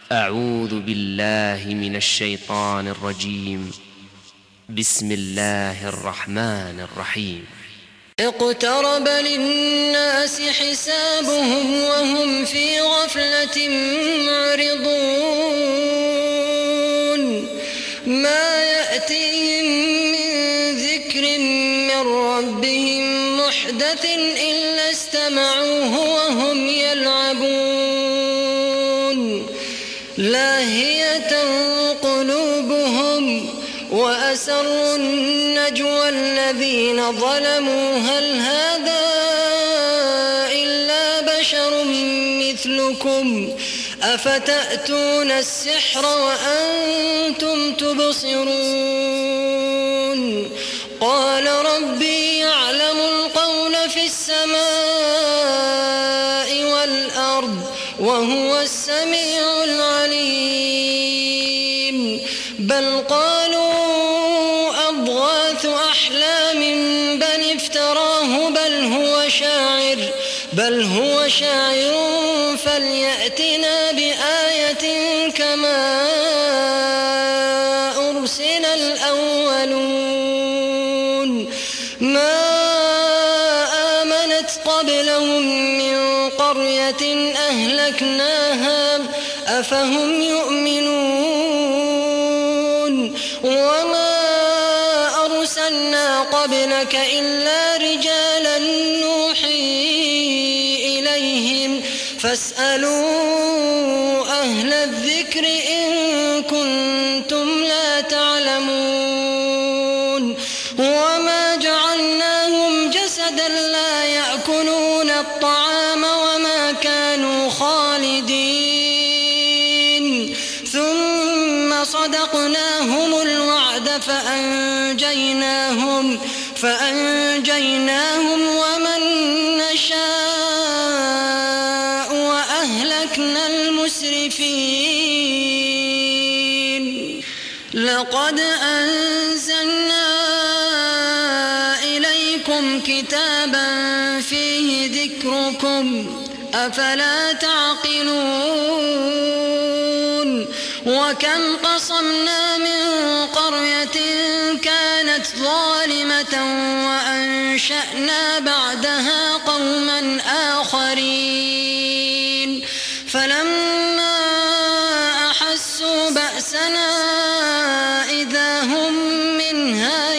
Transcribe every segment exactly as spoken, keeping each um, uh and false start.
أعوذ بالله من الشيطان الرجيم. بسم الله الرحمن الرحيم. اقترب للناس حسابهم وهم في غفلة معرضون ما يأتيهم من ذكر من ربهم محدث إلا استمعوه وهم يلعبون لاهية قلوبهم وأسروا النجوى الذين ظلموا هل هذا إلا بشر مثلكم أفتأتون السحر وأنتم تبصرون قال ربي يعلم القول في السماء والأرض وهو السميع العليم بل قالوا أضغاث أحلام بل افتراه بل هو شاعر بل هو شاعر فليأتنا بآية كما أرسل الأولون ما آمنت قبلهم من قرية أهلكناها أفهم يؤمنون وما أرسلنا قبلك إلا رجالا نوحي إليهم فاسألوا أهل الذكر إن كنتم لا تعلمون وما جعلناهم جسدا لا يأكلون الطعام وما كانوا خالدين ثم صدقناهم الوعد فأنجيناهم فأنجيناهم ومن نشاء وأهلكنا المسرفين لقد أنزلنا إليكم كتابا فيه ذكركم أفلا تعقلون وكم قصمنا من قرية كانت ظالمة وأنشأنا بعدها قوما آخرين فلما أحسوا بأسنا إذا هم منها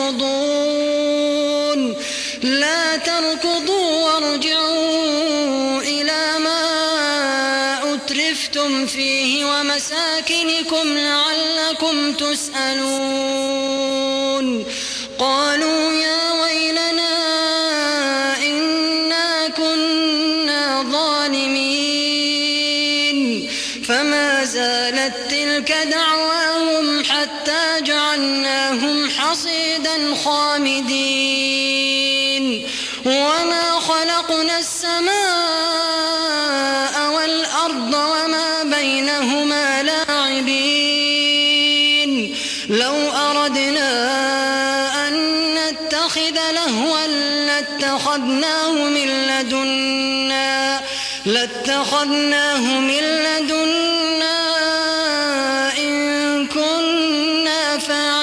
يركضون لا تركضوا وارجعوا إلى ما أترفتم فيه ومساكنكم لعلكم تسألون قالوا يا ويلنا إنا كنا ظالمين فما زالت تلك دعواهم حتى جعلناهم حصيدا خامدين وما خلقنا السماء والأرض وما بينهما لاعبين لو أردنا أن نتخذ لهوا لاتخذناه من لدنا لاتخذناه من لدنا إن كنا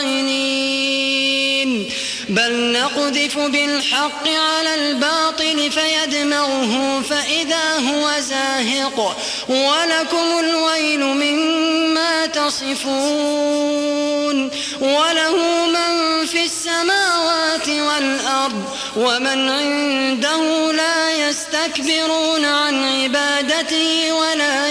فاعلين بل نقذف بالحق على الباطل فيدمغه فإذا هو زاهق ولكم الويل مما تصفون وله من في السماوات والأرض ومن عنده لا يستكبرون عن عبادته ولا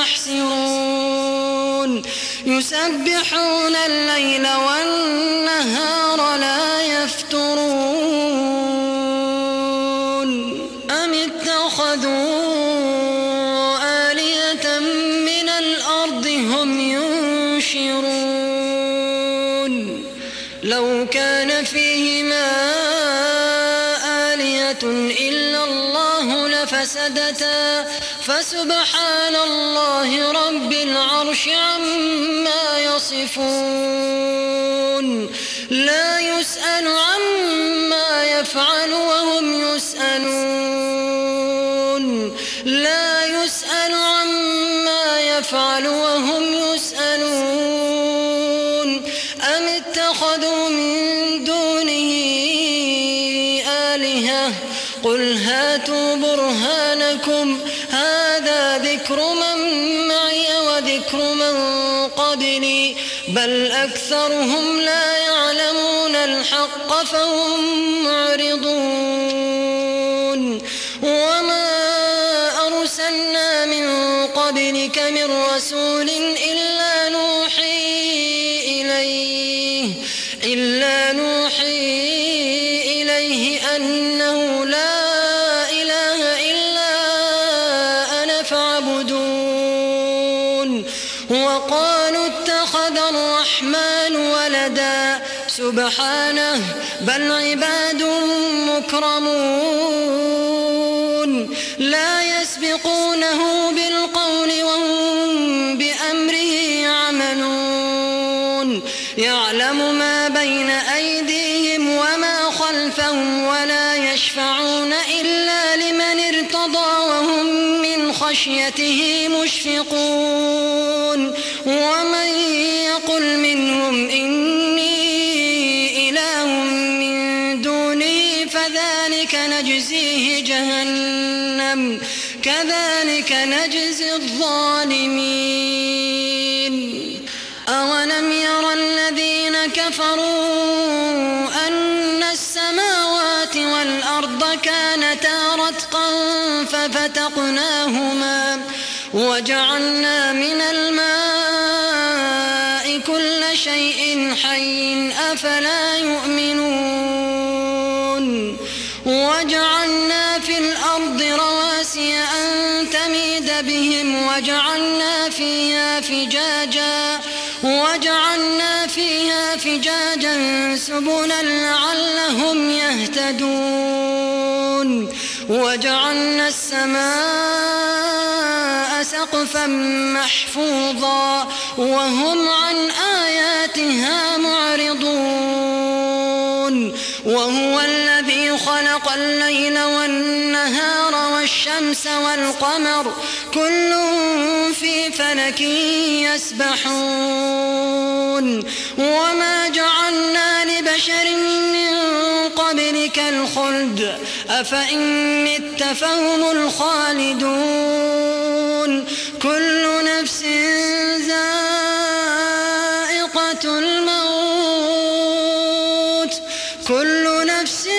يستحسرون يسبحون الليل والنهار لا يفترون أم اتخذوا آلهة من الأرض هم ينشرون لو كان فيهما آلهة إلا الله لفسدتا فسبحان الله رب العرش عما يصفون لا يسأل عما يفعل وهم يسألون لا يسأل عما يفعل يفعل وهم يسألون أم اتخذوا من دونه آلهة قل هاتوا برهانكم هذا ذكر من معي وذكر من قبلي بل أكثرهم لا يعلمون الحق فهم معرضون وما أرسلنا من قبلك من رسول إلا نوحي إليه إلا نوحي إليه أنه لا إله إلا أنا فاعبدون وقالوا اتخذ الرحمن ولدا سبحانه بل عباد مكرمون لا يسبقونه بالقول وهم بأمره يعملون يعلم ما بين أيديهم وما خلفهم ولا يشفعون إلا لمن ارتضى وهم من خشيته مشفقون ومن يقل منهم إني إله من دونه فذلك نجزيه جهنم كذلك نجزي الظالمين أولم يرى الذين كفروا أن السماوات والأرض كانتا رتقا ففتقناهما وجعلنا من الماء كل شيء حي أفلا يؤمنون وجعلنا في الأرض رواسي أن تميد بهم وجعلنا فيها فجاجا وجعلنا فيها فجاجا سبلا لعلهم يهتدون وجعلنا السماء سقفا محفوظا وهم عن آياتها معرضون وهو الذي خلق الليل والنهار والشمس والقمر كل في فلك يسبحون وما جعلنا لبشر من قبلك الخلد أفإن مت فهم الخالدون كل نفس ذائقة الموت كل نفس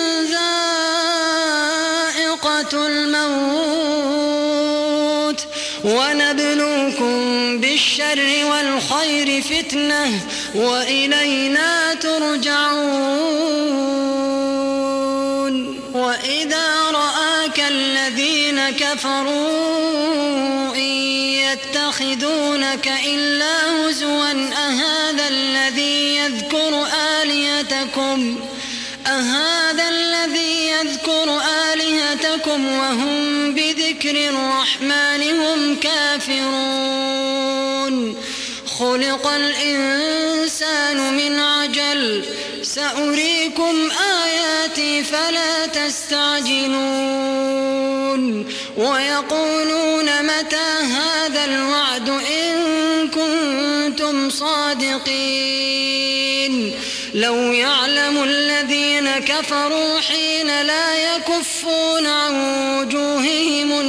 ذائقة الموت ونبلوكم بالشر والخير فتنة وإلينا ترجعون وإذا رآك الذين كفروا إن يتخذونك إلا هزوا أهذا الذي يذكر آلهتكم أهذا الذي يذكر آلهتكم وهم بذكر الرحمن هم كافرون خلق الإنسان من عجل سأريكم آياتي فلا تستعجلون ويقولون متى هذا الوعد إن كنتم صادقين لو يعلم الذين كفروا حين لا يكفون عن وجوههم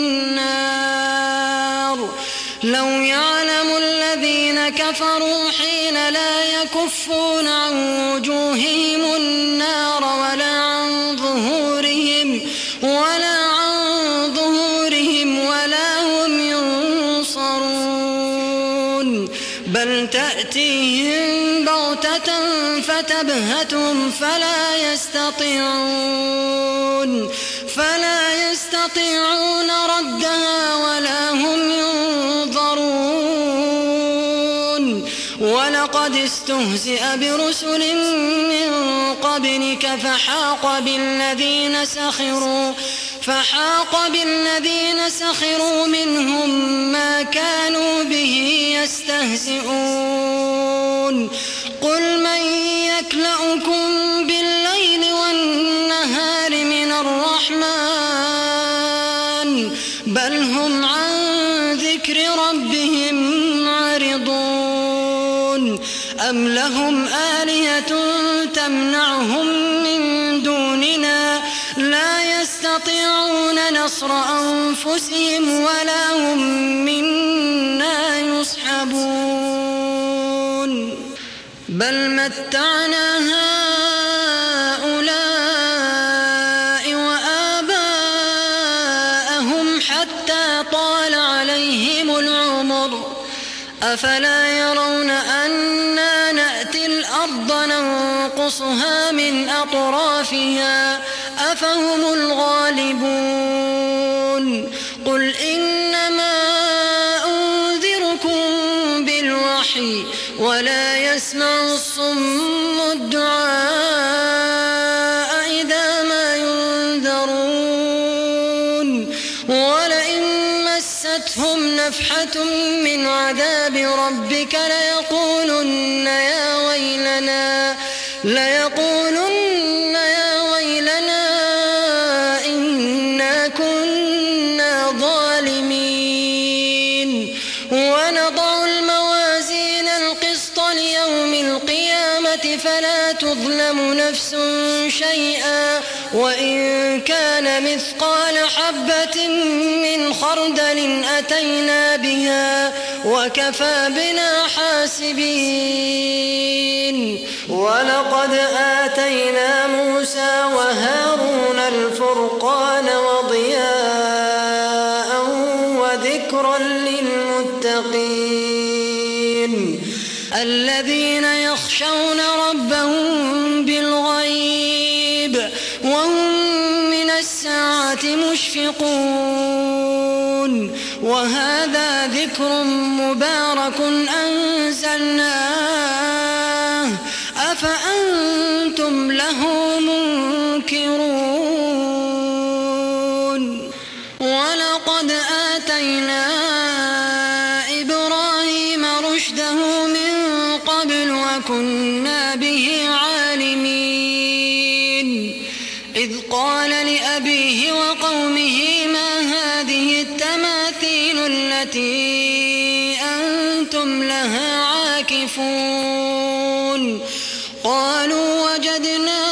النار لو يعلم الذين كفروا حين لا يكفون عن وجوههم النار ولا عن ظهورهم ولا عن ظهورهم ولا هم ينصرون بل تأتيهم بغتة فتبهتهم فلا يستطيعون فلا يستطيعون ردها ولا هم ينظرون ولقد استهزئ برسل من قبلك فحاق بالذين سخروا فحاق بالذين سخروا منهم ما كانوا به يستهزئون قل من يكلؤكم بالليل والنهار من الرحمن بل هم عن ذكر ربهم أم لهم آلهة تمنعهم من دوننا لا يستطيعون نصر أنفسهم ولا هم منا يصحبون بل متعنا هؤلاء وآباءهم حتى طال عليهم العمر أفلا يرون أنا نأتي الأرض ننقصها من أطرافها أفهم الغالبون قل إنما أنذركم بالوحي ولا يسمع الصم الدعاء إذا ما ينذرون ولئن مستهم نفحة من عذاب ربك ليقولن يا ويلنا ليقولن يا ويلنا إنا كنا ظالمين ونضع الموازين القسط ليوم القيامة فلا تظلم نفس شيئا وإن كان مثقال حبة من خردل أتينا بها وكفى بنا حاسبين ولقد آتينا موسى وهارون الفرقان وضياء وذكرا للمتقين الذين يخشون ربهم بالغيب وهم من الساعة مشفقون وهذا ذكر مبارك أنزلناه أفأنتم له منكرون ولقد آتينا إبراهيم رشده من قبل وكنا به عالمين إذ قال لأبيه وقومه ما هذه التماثيل التي أنتم لها عاكفون قالوا وجدنا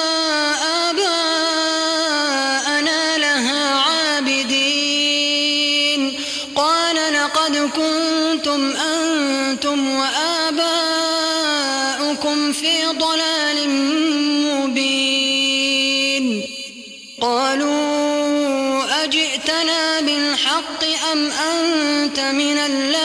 آباءنا لها عابدين قال لقد كنتم أنتم وآباؤكم في ضلال مبين قالوا أجئتنا بالحق أم أنت من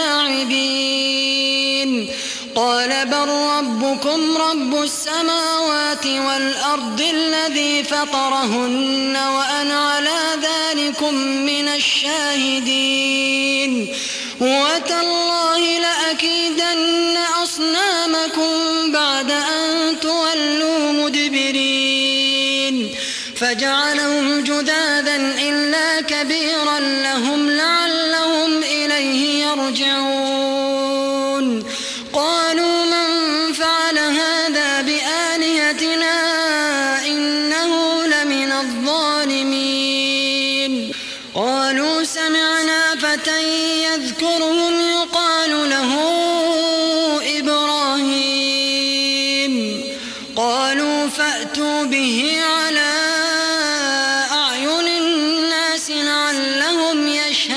اللاعبين قال بل ربكم رب السماوات والأرض الذي فطرهن وأنا على ذلكم من الشاهدين وتالله لأكيدن أصنامكم بعد أن تولوا مدبرين فجعلهم جذاذا إلا كبيرا لهم لعلهم إليه يرجعون قالوا من فعل هذا بآلهتنا إنه لمن الظالمين قالوا سمعنا فتى يذكرهم يقال له إبراهيم قالوا فأتوا به على أعين الناس لعلهم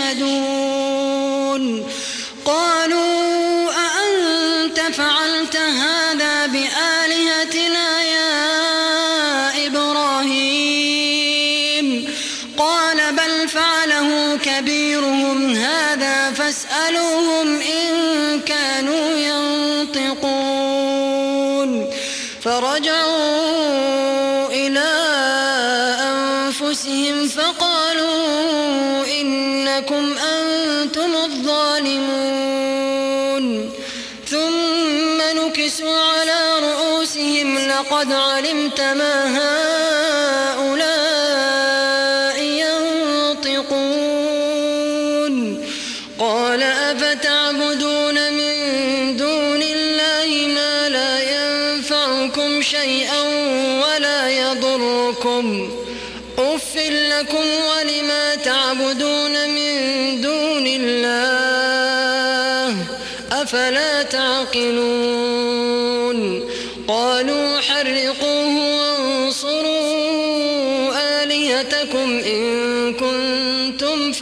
يشهدون قالوا أأنت فعلت هذا بآلهتنا يا إبراهيم قال بل فعله كبيرهم هذا فاسألوهم إن كانوا ينطقون فرجعوا إلى أنفسهم فقالوا إنكم أنتم الظالمون ثم نكسوا على رؤوسهم لقد علمت ما هؤلاء ينطقون قال أفتعبدون من دون الله ما لا ينفعكم شيئا ولا يضركم أف لكم ولما تعبدون من دون الله أفلا تعقلون قالوا حرقوه وانصروا آلهتكم إن كنتم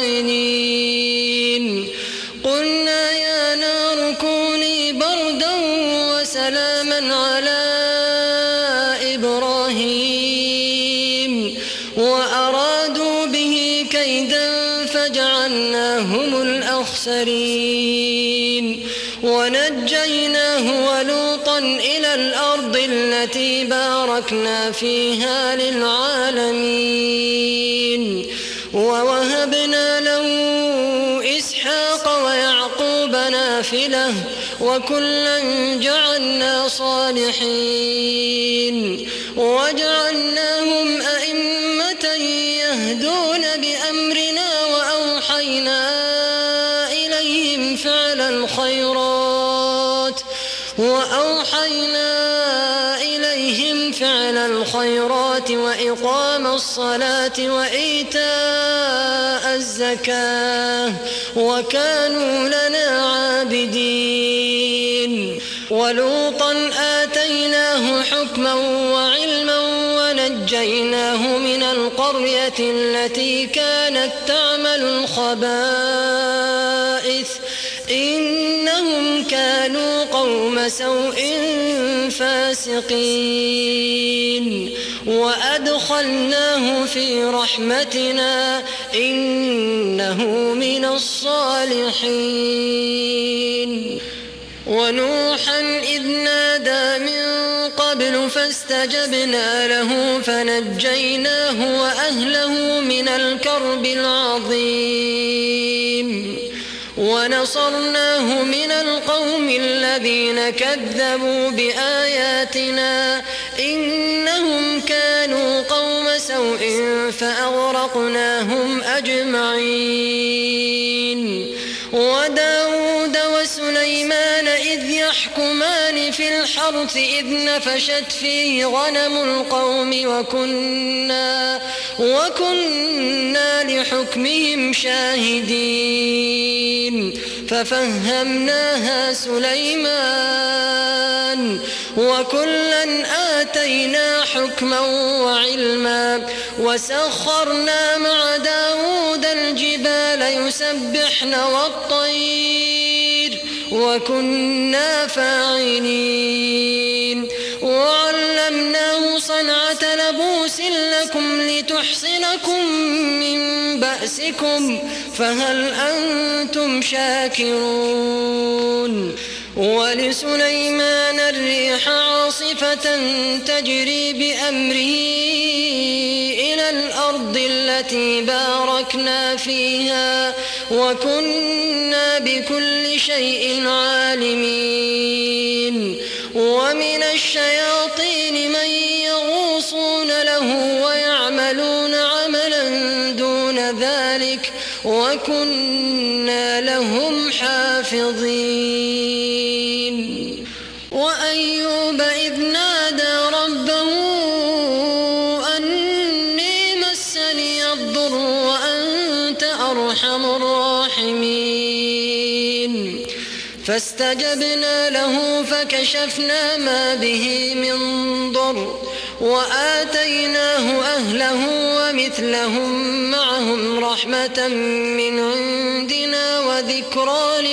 فاعلين قلنا يا نار كوني بردا وسلاما على إبراهيم وأرادوا به كيدا فجعلناهم الأخسرين ونجيناه ولوطا إلى الأرض التي باركنا فيها للعالمين ووهبنا له إسحاق ويعقوب نافلة وكلا جعلنا صالحين وجعلناهم أئمة يهدون بأمرنا وأوحينا إليهم فعل الخيرات وأوحينا إليهم فعل الخيرات وإقام الصلاة وإيتاء الزكاة وكانوا لنا عابدين ولوطا آتيناه حكما وعلما ونجيناه من القرية التي كانت تعمل الخبائث إنهم كانوا قوم سوء فاسقين وأدخلناه في رحمتنا إنه من الصالحين ونوحا إذ نادى من قبل فاستجبنا له فنجيناه وأهله من الكرب العظيم ونصرناه من القوم الذين كذبوا بآياتنا إنهم كانوا قوم سوء فأغرقناهم أجمعين وداود وسليمان إذ يحكمان في الحرث إذ نفشت فيه غنم القوم وكنا, وكنا لحكمهم شاهدين ففهمناها سليمان وكلا آتينا حكما وعلما وسخرنا مع داود الجبال يسبحن والطير وكنا فاعلين وعلمناه صنعة لبوس لكم لتحصنكم من بأسكم فهل أنتم شاكرون ولسليمان الريح عاصفة تجري بأمره إلى الأرض التي باركنا فيها وكنا بكل شيء عالمين ومن الشياطين من يغوصون له ويعملون عملا دون ذلك وكنا لهم حافظين وأيوب إذ نادى ربه أني مسني الضر وأنت أرحم الراحمين فاستجبنا له فكشفنا ما به من ضر وآتيناه أهله ومثلهم معهم رحمة من عندنا وذكرى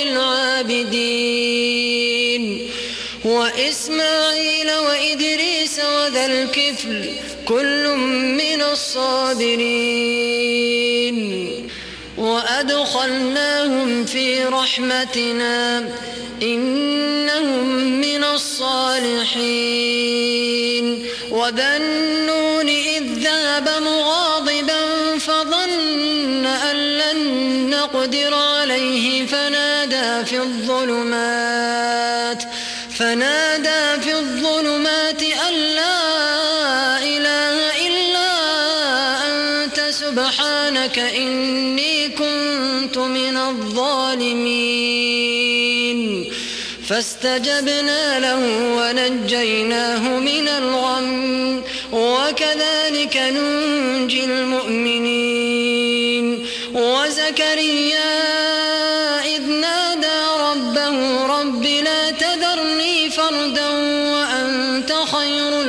للعابدين وإسماعيل وإدريس وذا الكفل كل من الصابرين وأدخلناهم في رحمتنا إنهم من الصالحين وذا النون إذ ذهب مغاضبا فظن أن لن نقدر عليه فنادى في الظلمات فنادى في الظلمات أن لا إله إلا أنت سبحانك إني كنت من الظالمين فاستجبنا له ونجيناه من الغم وكذلك ننجي المؤمنين وزكريا إذ نادى ربه رب لا تذرني فردا وأنت خير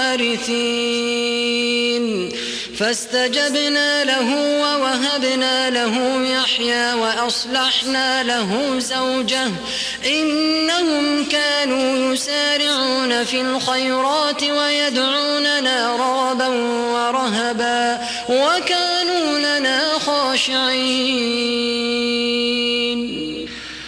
الوارثين فاستجبنا له ووهبنا له يحيى وأصلحنا له زوجه إنهم كانوا يسارعون في الخيرات ويدعوننا رغبا ورهبا وكانوا لنا خاشعين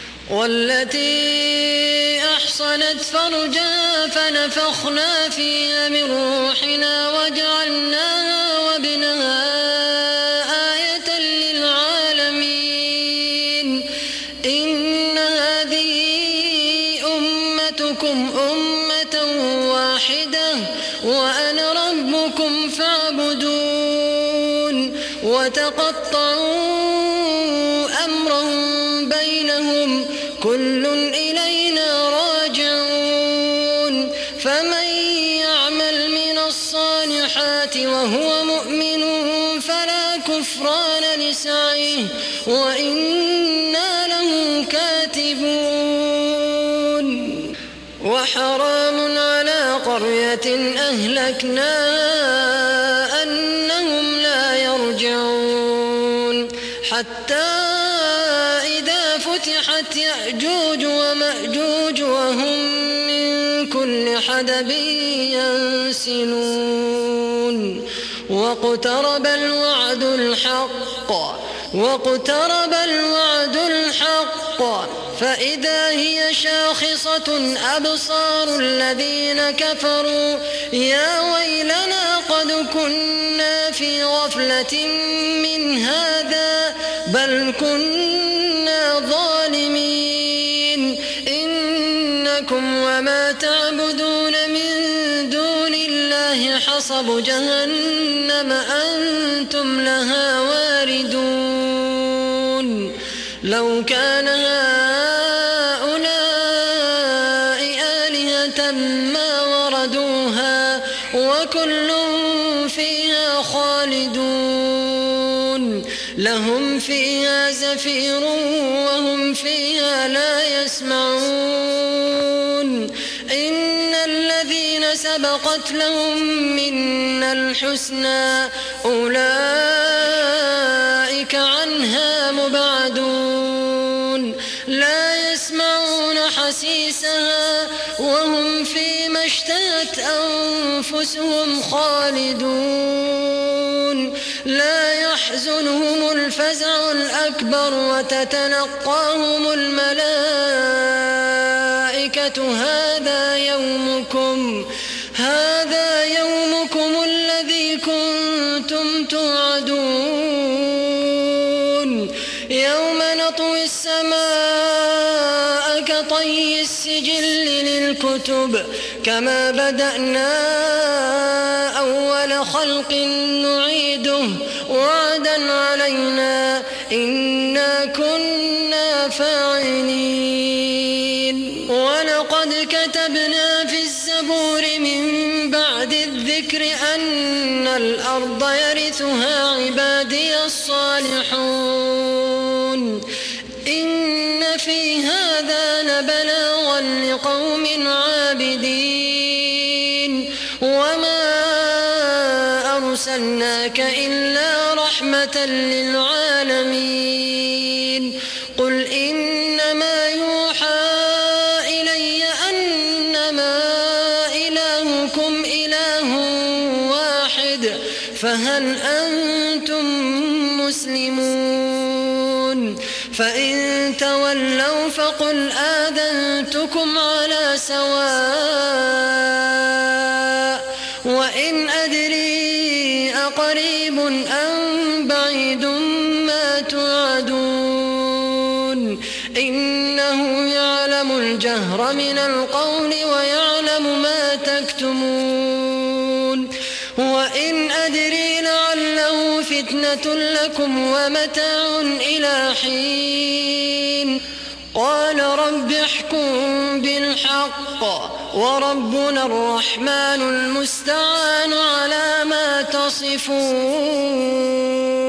والتي أحصنت فرجها فنفخنا فيها من روحنا وجعلناها وابنها آية للعالمين إن هذه أمتكم أمة واحدة وأنا ربكم فاعبدون وتقطعوا أمرهم بينهم كل إلينا راجعون فمن يعمل من الصالحات وهو مؤمن فلا كفران لسعيه وإنا له كاتبون وحرام على قرية أهلكناها أنهم لا يرجعون حتى إذا فتحت يأجوج ومأجوج وهم من كل حدب ينسلون واقترب الوعد الحق واقترب الوعد الحق فإذا هي شاخصة أبصار الذين كفروا يا ويلنا قد كنا في غفلة من هذا بل كنا ظالمين إنكم وما تعبدون من دون الله حصب جهنم أنتم لها واردون لو كان هؤلاء آلهة ما وردوها وكل فيها خالدون لهم فيها زفير وهم فيها لا يسمعون إن الذين سبقت لهم منا الحسنى أولئك عنها مبعدون لا يسمعون حسيسها وهم فيما اشتهت أنفسهم خالدون لا يحزنهم الفزع الأكبر وتتلقاهم الملائكة هذا يومكم هذا يومكم الذي كنتم توعدون يوم نطوي السماء كطي السجل للكتب كما بدأنا أول خلق نعيده وعدا علينا إنا كنا فاعلين ولقد كتبنا في الزبور من بعد الذكر أن الأرض يرثها عبادي الصالحون إن في هذا لبلاغا لقوم عابدين وما أرسلناك إلا رحمة للعالمين قل إنما يوحى إلي أنما إلهكم إله واحد فهل أنتم مسلمون فإن تولوا فقل آذنتكم على سواء وإن أدري أقريب أم بعيد ما توعدون إنه يعلم الجهر من القول ويعلم ما تكتمون وإن أدري لعله فتنة لكم ومتاع إلى حين قال رب احكم بالحق وربنا الرحمن المستعان على ما تصفون.